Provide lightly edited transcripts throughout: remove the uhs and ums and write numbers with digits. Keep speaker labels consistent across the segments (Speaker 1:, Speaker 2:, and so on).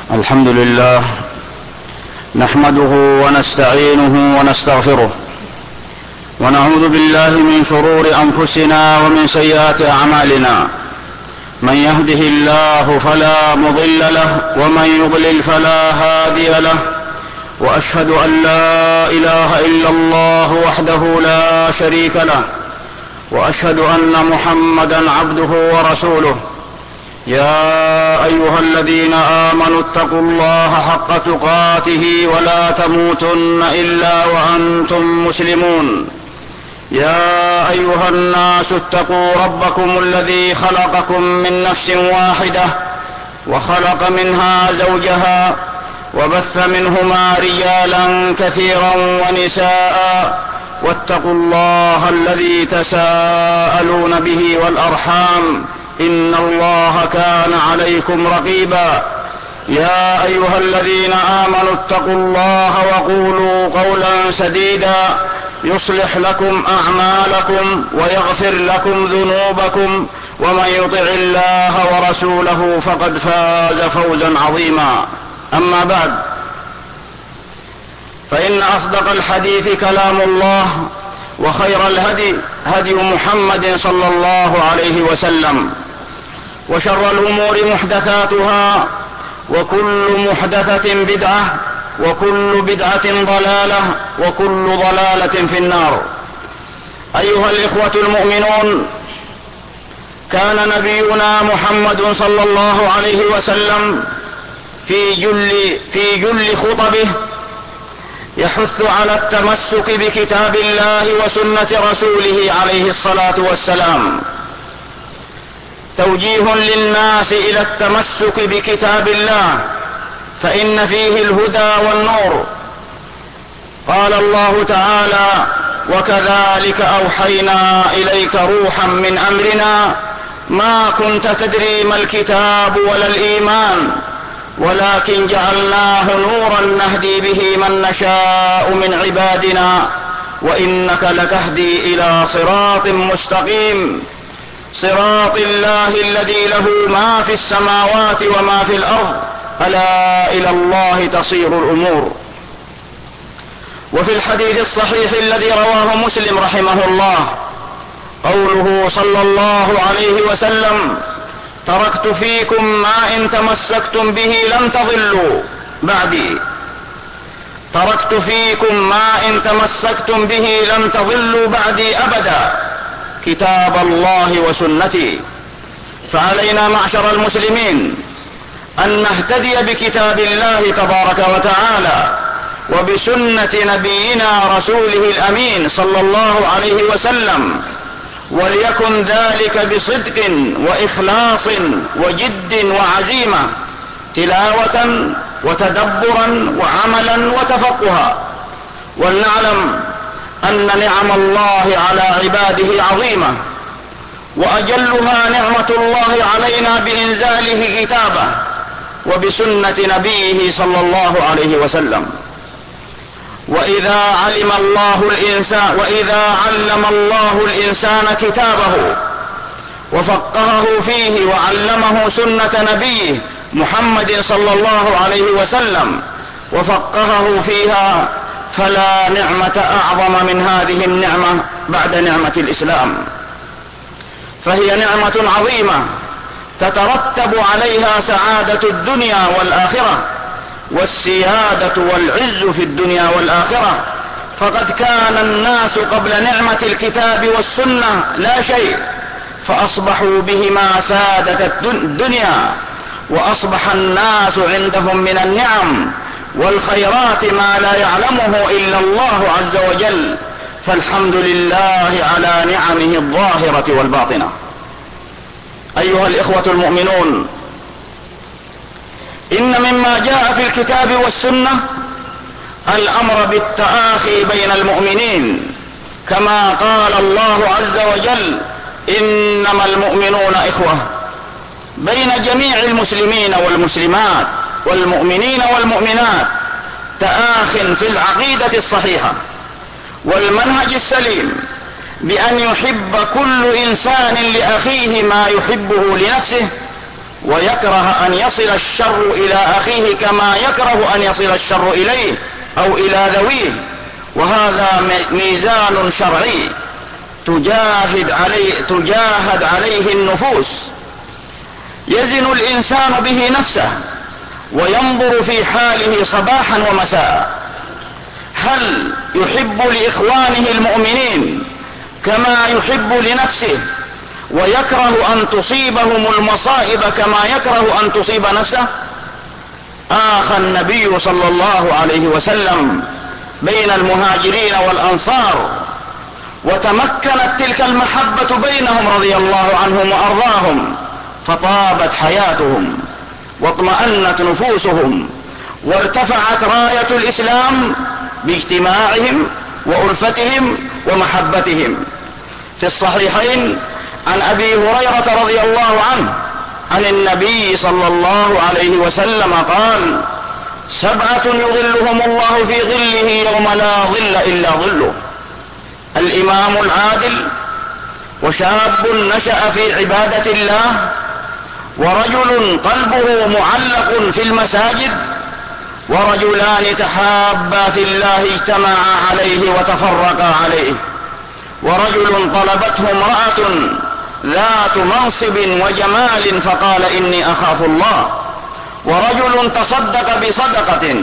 Speaker 1: الحمد لله نحمده ونستعينه ونستغفره ونعوذ بالله من شرور أنفسنا ومن سيئات أعمالنا. من يهده الله فلا مضل له ومن يضلل فلا هادي له، وأشهد أن لا إله إلا الله وحده لا شريك له، وأشهد أن محمدا عبده ورسوله. يا أيها الذين آمنوا اتقوا الله حق تقاته ولا تموتن إلا وأنتم مسلمون. يا أيها الناس اتقوا ربكم الذي خلقكم من نفس واحدة وخلق منها زوجها وبث منهما رجالا كثيرا ونساء، واتقوا الله الذي تساءلون به والأرحام إن الله كان عليكم رقيبا. يا أيها الذين آمنوا اتقوا الله وقولوا قولا سديدا يصلح لكم أعمالكم ويغفر لكم ذنوبكم، ومن يطع الله ورسوله فقد فاز فوزا عظيما. أما بعد، فإن أصدق الحديث كلام الله، وخير الهدي هدي محمد صلى الله عليه وسلم، وشر الأمور محدثاتها، وكل محدثة بدعة، وكل بدعة ضلالة، وكل ضلالة في النار. أيها الإخوة المؤمنون، كان نبينا محمد صلى الله عليه وسلم في جل خطبه يحث على التمسك بكتاب الله وسنة رسوله عليه الصلاة والسلام، توجيه للناس إلى التمسك بكتاب الله، فإن فيه الهدى والنور. قال الله تعالى: وكذلك أوحينا إليك روحا من أمرنا ما كنت تدري ما الكتاب ولا الإيمان ولكن جعلناه نورا نهدي به من نشاء من عبادنا وإنك لتهدي إلى صراط مستقيم، صراط الله الذي له ما في السماوات وما في الأرض، ألا إلى الله تصير الأمور. وفي الحديث الصحيح الذي رواه مسلم رحمه الله قوله صلى الله عليه وسلم: تركت فيكم ما إن تمسكتم به لن تضلوا بعدي. تركت فيكم ما إن تمسكتم به لن تضلوا بعدي أبدا، كتاب الله وسنتي. فعلينا معشر المسلمين أن نهتدي بكتاب الله تبارك وتعالى وبسنة نبينا رسوله الأمين صلى الله عليه وسلم، وليكن ذلك بصدق وإخلاص وجد وعزيمة، تلاوة وتدبرا وعملا وتفقها. ولنعلم أن نعم الله على عباده عظيمة، وأجلها نعمة الله علينا بإنزاله كتابه وبسنة نبيه صلى الله عليه وسلم. وإذا علم علم الله الإنسان كتابه وفقهه فيه وعلمه سنة نبيه محمد صلى الله عليه وسلم وفقهه فيها، فلا نعمة أعظم من هذه النعمة بعد نعمة الإسلام، فهي نعمة عظيمة تترتب عليها سعادة الدنيا والآخرة والسيادة والعز في الدنيا والآخرة. فقد كان الناس قبل نعمة الكتاب والسنة لا شيء، فأصبحوا بهما سادة الدنيا، وأصبح الناس عندهم من النعم والخيرات ما لا يعلمه إلا الله عز وجل، فالحمد لله على نعمه الظاهرة والباطنة. أيها الإخوة المؤمنون، إن مما جاء في الكتاب والسنة الأمر بالتآخي بين المؤمنين، كما قال الله عز وجل: إنما المؤمنون إخوة، بين جميع المسلمين والمسلمات والمؤمنين والمؤمنات، تآخ في العقيدة الصحيحة والمنهج السليم، بأن يحب كل إنسان لأخيه ما يحبه لنفسه، ويكره أن يصل الشر إلى أخيه كما يكره أن يصل الشر إليه أو إلى ذويه. وهذا ميزان شرعي تجاهد عليه النفوس. يزن الإنسان به نفسه وينظر في حاله صباحا ومساء، هل يحب لإخوانه المؤمنين كما يحب لنفسه ويكره أن تصيبهم المصائب كما يكره أن تصيب نفسه؟ آخى النبي صلى الله عليه وسلم بين المهاجرين والأنصار، وتمكنت تلك المحبة بينهم رضي الله عنهم وأرضاهم، فطابت حياتهم واطمأنت نفوسهم، وارتفعت راية الإسلام باجتماعهم وألفتهم ومحبتهم. في الصحيحين عن أبي هريرة رضي الله عنه عن النبي صلى الله عليه وسلم قال: 7 يظلهم الله في ظله يوم لا ظل إلا ظله: الإمام العادل، وشاب نشأ في عبادة الله، ورجل قلبه معلق في المساجد، ورجلان تحابا في الله اجتمعا عليه وتفرقا عليه، ورجل طلبته امرأة ذات منصب وجمال فقال: إني أخاف الله، ورجل تصدق بصدقة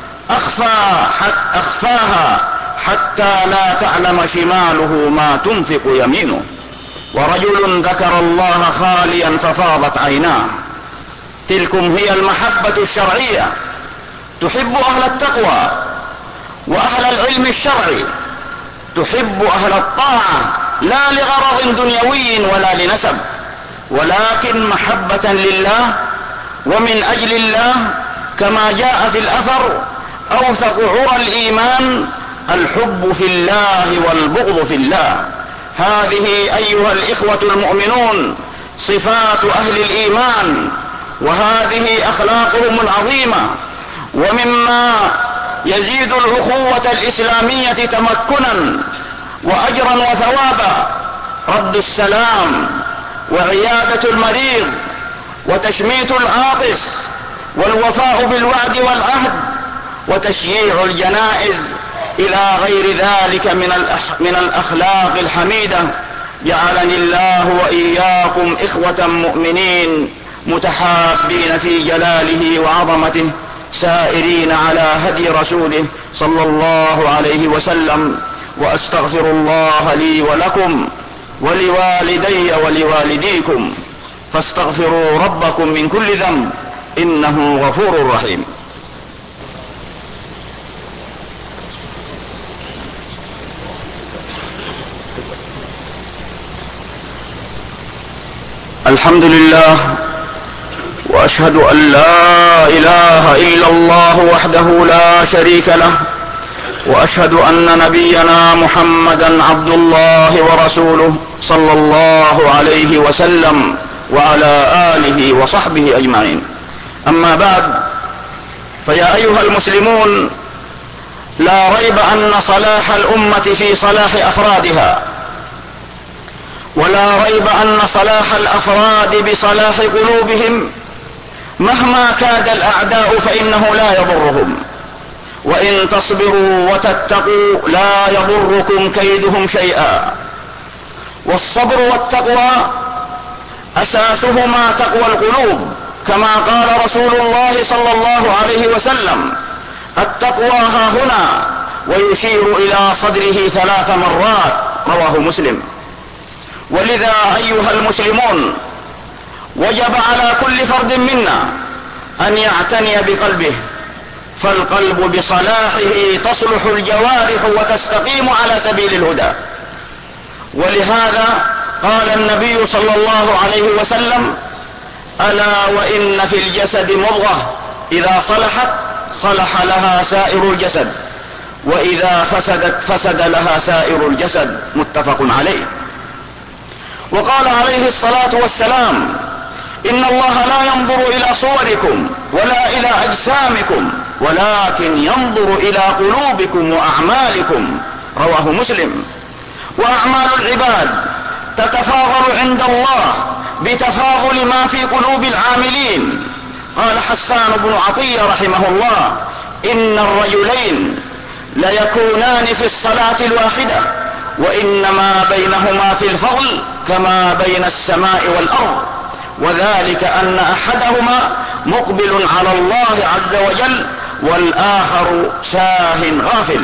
Speaker 1: أخفاها حتى لا تعلم شماله ما تنفق يمينه، ورجل ذكر الله خاليا ففاضت عيناه. تلكم هي المحبة الشرعية، تحب أهل التقوى وأهل العلم الشرعي، تحب أهل الطاعة لا لغرض دنيوي ولا لنسب، ولكن محبة لله ومن أجل الله، كما جاء في الأثر: أوثق عرى الإيمان الحب في الله والبغض في الله. هذه أيها الإخوة المؤمنون صفات أهل الإيمان، وهذه أخلاقهم العظيمة. ومما يزيد الأخوة الإسلامية تمكنا وأجرا وثوابا رد السلام، وعيادة المريض، وتشميت العاطس، والوفاء بالوعد والعهد، وتشييع الجنائز، إلى غير ذلك من الأخلاق الحميدة. جعلني الله وإياكم إخوة مؤمنين متحابين في جلاله وعظمته، سائرين على هدي رسوله صلى الله عليه وسلم. وأستغفر الله لي ولكم ولوالدي ولوالديكم، فاستغفروا ربكم من كل ذنب إنه غفور رحيم. الحمد لله، وأشهد أن لا إله إلا الله وحده لا شريك له، وأشهد أن نبينا محمدا عبد الله ورسوله صلى الله عليه وسلم وعلى آله وصحبه أجمعين. أما بعد، فيا أيها المسلمون، لا ريب أن صلاح الأمة في صلاح أفرادها، ولا ريب أن صلاح الأفراد بصلاح قلوبهم. مهما كاد الأعداء فإنه لا يضرهم، وإن تصبروا وتتقوا لا يضركم كيدهم شيئا. والصبر والتقوى أساسهما تقوى القلوب، كما قال رسول الله صلى الله عليه وسلم: التقوى ها هنا، ويشير إلى صدره 3 مرات، رواه مسلم. ولذا أيها المسلمون، وجب على كل فرد منا أن يعتني بقلبه، فالقلب بصلاحه تصلح الجوارح وتستقيم على سبيل الهدى. ولهذا قال النبي صلى الله عليه وسلم: ألا وإن في الجسد مضغة إذا صلحت صلح لها سائر الجسد، وإذا فسدت فسد لها سائر الجسد، متفق عليه. وقال عليه الصلاة والسلام: إن الله لا ينظر إلى صوركم ولا إلى أجسامكم، ولكن ينظر إلى قلوبكم وأعمالكم، رواه مسلم. وأعمال العباد تتفاضل عند الله بتفاضل ما في قلوب العاملين. قال حسان بن عطية رحمه الله: إن الرجلين ليكونان في الصلاة الواحدة وإنما بينهما في الفضل كما بين السماء والأرض، وذلك أن أحدهما مقبل على الله عز وجل والآخر ساهٍ غافل.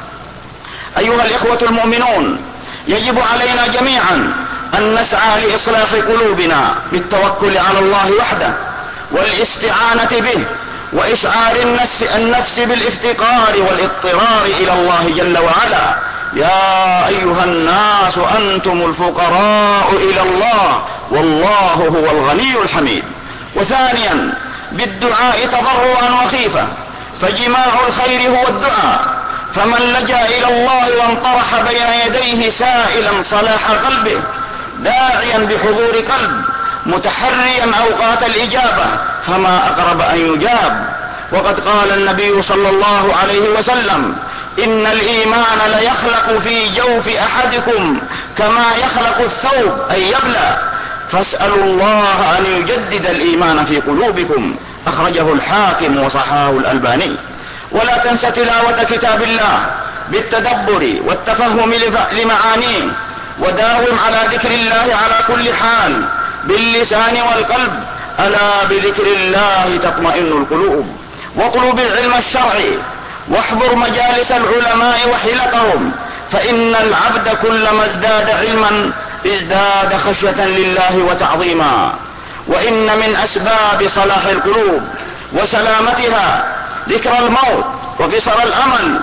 Speaker 1: أيها الإخوة المؤمنون، يجب علينا جميعا أن نسعى لإصلاح قلوبنا بالتوكل على الله وحده والاستعانة به وإشعار النفس بالافتقار والاضطرار إلى الله جل وعلا. يا أيها الناس أنتم الفقراء إلى الله والله هو الغني الحميد. وثانيا بالدعاء تضرعا وخيفة، فجماع الخير هو الدعاء، فمن لجأ إلى الله وانطرح بين يديه سائلا صلاح قلبه داعيا بحضور قلب متحريا أوقات الإجابة فما أقرب أن يجاب. وقد قال النبي صلى الله عليه وسلم: إن الإيمان ليخلق في جوف أحدكم كما يخلق الثوب أي يبلى، فاسألوا الله أن يجدد الإيمان في قلوبكم. أخرجه الحاكم وصححه الألباني. ولا تنس تلاوة كتاب الله بالتدبر والتفهم لمعانيه، وداوم على ذكر الله على كل حال باللسان والقلب. ألا بذكر الله تطمئن القلوب. واطلب العلم الشرعي واحضر مجالس العلماء وحلقهم، فإن العبد كلما ازداد علما ازداد خشية لله وتعظيما. وإن من أسباب صلاح القلوب وسلامتها ذكر الموت وقصر الأمل.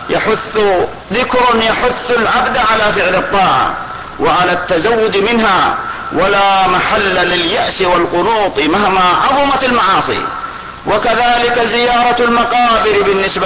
Speaker 1: ذكر يحث العبد على فعل الطاعة وعلى التزود منها، ولا محل لليأس والقنوط مهما عظمت المعاصي. وكذلك زيارة المقابر بالنسبة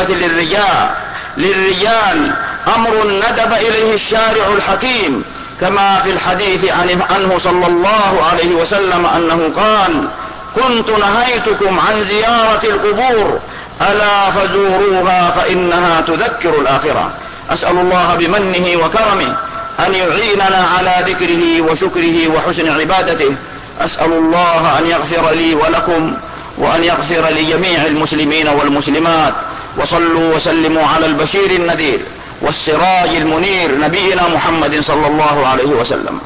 Speaker 1: للرجال أمر ندب إليه الشارع الحكيم، كما في الحديث عنه صلى الله عليه وسلم أنه قال: كنت نهيتكم عن زيارة القبور ألا فزوروها فإنها تذكر الآخرة. أسأل الله بمنه وكرمه أن يعيننا على ذكره وشكره وحسن عبادته. أسأل الله أن يغفر لي ولكم وأن يغفر لجميع المسلمين والمسلمات. وصلوا وسلموا على البشير النذير والسراج المنير نبينا محمد صلى الله عليه وسلم.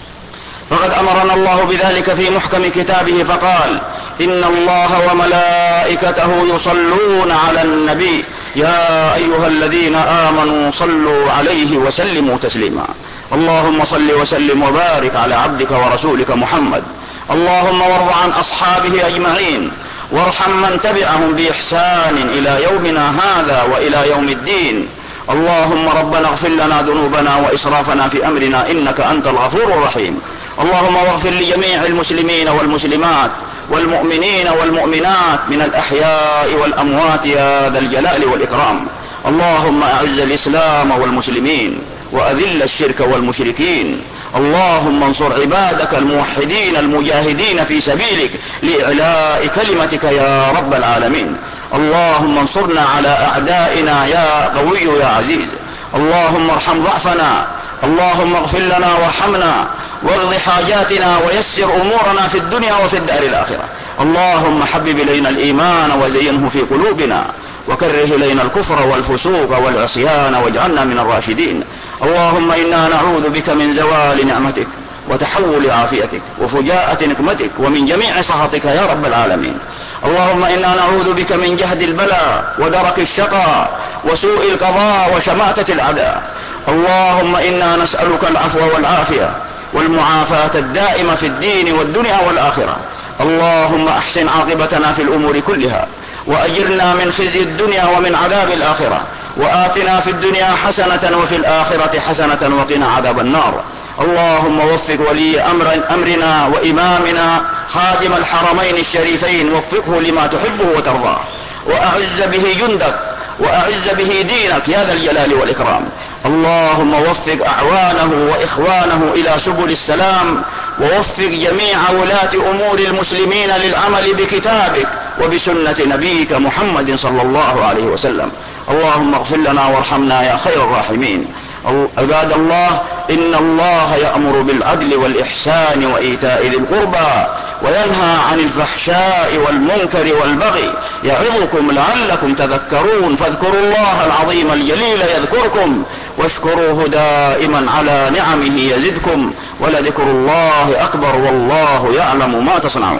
Speaker 1: فقد أمرنا الله بذلك في محكم كتابه فقال: إن الله وملائكته يصلون على النبي يا أيها الذين آمنوا صلوا عليه وسلموا تسليما. اللهم صل وسلم وبارك على عبدك ورسولك محمد. اللهم وارض عن أصحابه أجمعين، وارحم من تبعهم بإحسان إلى يومنا هذا وإلى يوم الدين. اللهم ربنا اغفر لنا ذنوبنا وإسرافنا في أمرنا إنك أنت الغفور الرحيم. اللهم واغفر لجميع المسلمين والمسلمات والمؤمنين والمؤمنات من الأحياء والأموات يا ذا الجلال والإكرام. اللهم أعز الإسلام والمسلمين وأذل الشرك والمشركين. اللهم انصر عبادك الموحدين المجاهدين في سبيلك لإعلاء كلمتك يا رب العالمين. اللهم انصرنا على أعدائنا يا قوي يا عزيز. اللهم ارحم ضعفنا، اللهم اغفر لنا وارحمنا واقض حاجاتنا ويسر أمورنا في الدنيا وفي الدار الآخرة. اللهم حبب إلينا الإيمان وزينه في قلوبنا، وكره إلينا الكفر والفسوق والعصيان واجعلنا من الراشدين. اللهم إنا نعوذ بك من زوال نعمتك وتحول عافيتك وفجاءة نقمتك ومن جميع سخطك يا رب العالمين. اللهم إنا نعوذ بك من جهد البلاء ودرك الشقاء وسوء القضاء وشماتة الأعداء. اللهم إنا نسألك العفو والعافية والمعافاة الدائمة في الدين والدنيا والآخرة. اللهم أحسن عاقبتنا في الأمور كلها، وأجرنا من خزي الدنيا ومن عذاب الآخرة، وآتنا في الدنيا حسنة وفي الآخرة حسنة وقنا عذاب النار. اللهم وفق ولي أمرنا وإمامنا خادم الحرمين الشريفين، وفقه لما تحبه وترضاه، وأعز به جندك وأعز به دينك يا ذا الجلال والإكرام. اللهم وفق أعوانه وإخوانه إلى سبل السلام، ووفق جميع ولاة أمور المسلمين للعمل بكتابك وبسنة نبيك محمد صلى الله عليه وسلم. اللهم اغفر لنا وارحمنا يا خير الراحمين. عباد الله، إن الله يأمر بالعدل والإحسان وإيتاء ذي القربى وينهى عن الفحشاء والمنكر والبغي يعظكم لعلكم تذكرون. فاذكروا الله العظيم الجليل يذكركم واشكروه دائما على نعمه يزدكم، ولذكر الله أكبر والله يعلم ما تصنعون.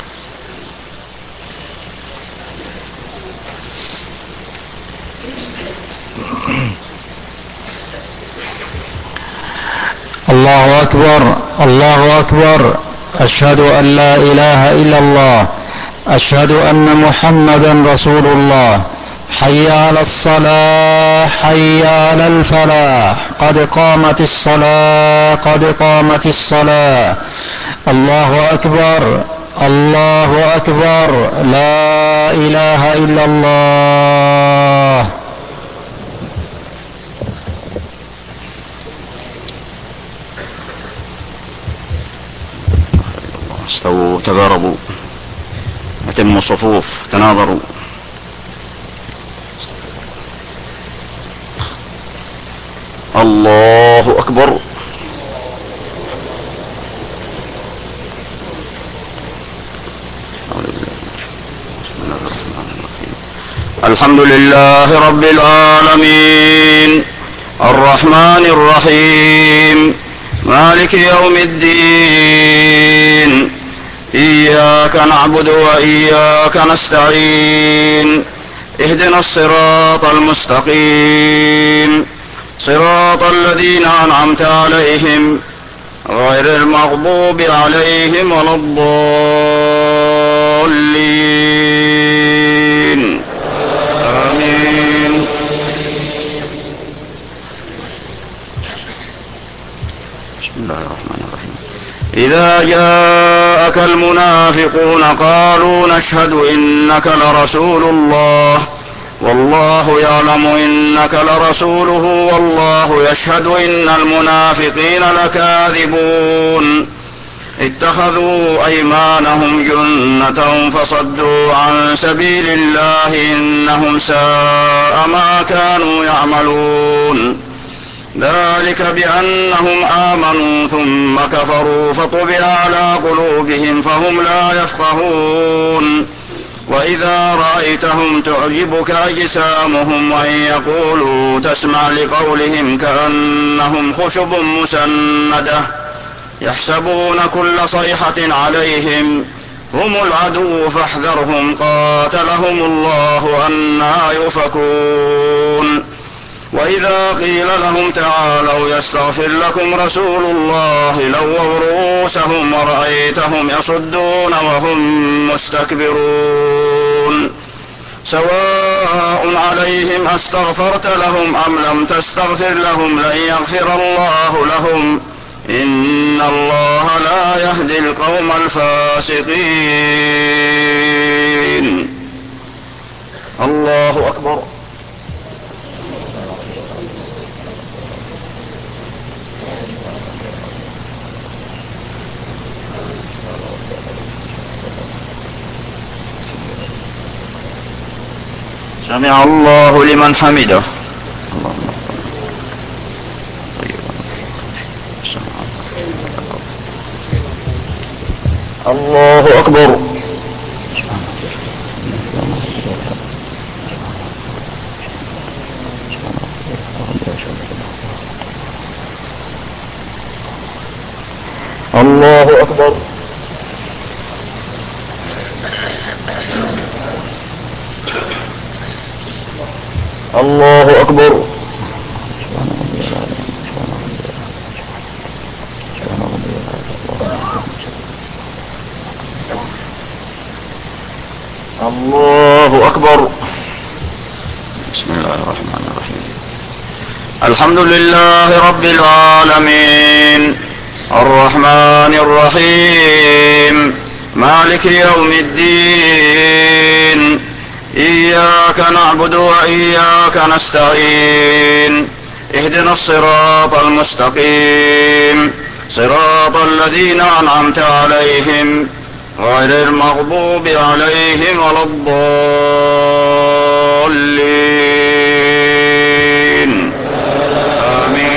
Speaker 2: الله أكبر الله أكبر، أشهد أن لا إله إلا الله، أشهد أن محمدا رسول الله. حي على الصلاة، حي على الفلاح، قد قامت الصلاة، قد قامت الصلاة. الله أكبر الله أكبر، لا إله إلا الله.
Speaker 1: استووا تقاربوا أتموا الصفوف تناظروا. الله أكبر. الحمد لله رب العالمين الرحمن الرحيم مالك يوم الدين، إياك نعبد وإياك نستعين، اهدنا الصراط المستقيم، صراط الذين أنعمت عليهم غير المغضوب عليهم ولا الضالين. آمين. بسم الله الرحمن الرحيم. إذا جاءك المنافقون قالوا نشهد إنك لرسول الله والله يعلم إنك لرسوله والله يشهد إن المنافقين لكاذبون. اتخذوا أيمانهم جنة فصدوا عن سبيل الله إنهم ساء ما كانوا يعملون. ذلك بأنهم آمنوا ثم كفروا فطبع على قلوبهم فهم لا يفقهون. وإذا رأيتهم تعجبك أجسامهم وإن يقولوا تسمع لقولهم كأنهم خشب مسندة يحسبون كل صيحة عليهم هم العدو فاحذرهم قاتلهم الله أنى يؤفكون. وإذا قيل لهم تعالوا يستغفر لكم رسول الله لووا رؤوسهم ورأيتهم يصدون وهم مستكبرون. سواء عليهم أستغفرت لهم أم لم تستغفر لهم لن يغفر الله لهم إن الله لا يهدي القوم الفاسقين. الله أكبر. سمع الله لمن حمده. الله أكبر. الله أكبر. الله أكبر. الله أكبر. بسم الله الرحمن الرحيم. الحمد لله رب العالمين الرحمن الرحيم مالك يوم الدين، إياك نعبد وإياك نستعين، اهدنا الصراط المستقيم، صراط الذين أنعمت عليهم غير المغضوب عليهم ولا الضالين. آمين.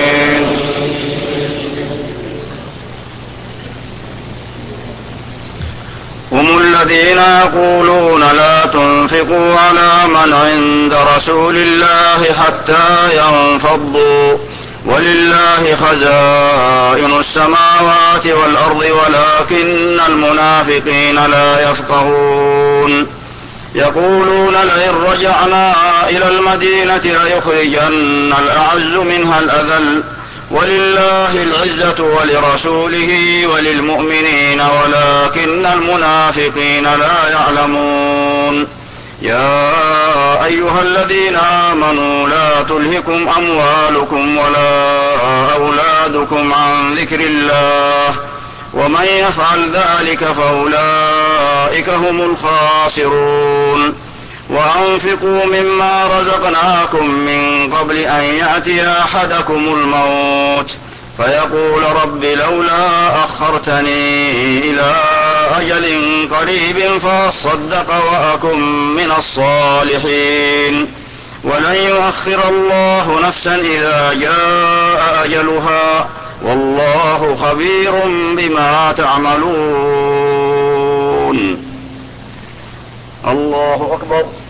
Speaker 1: الذين يقولون لا تنفقوا على من عند رسول الله حتى ينفضوا ولله خزائن السماوات والأرض ولكن المنافقين لا يفقهون يقولون لئن رجعنا إلى المدينة ليخرجن الأعز منها الأذل ولله العزة ولرسوله وللمؤمنين ولكن المنافقين لا يعلمون يا أيها الذين آمنوا لا تلهكم أموالكم ولا أولادكم عن ذكر الله ومن يفعل ذلك فأولئك هم الخاسرون وأنفقوا مما رزقناكم من قبل أن يأتي أحدكم الموت فيقول رب لولا أخرتني إلى أجل قريب فأصدق وأكن من الصالحين ولن يؤخر الله نفسا إذا جاء أجلها والله خبير بما تعملون. الله أكبر.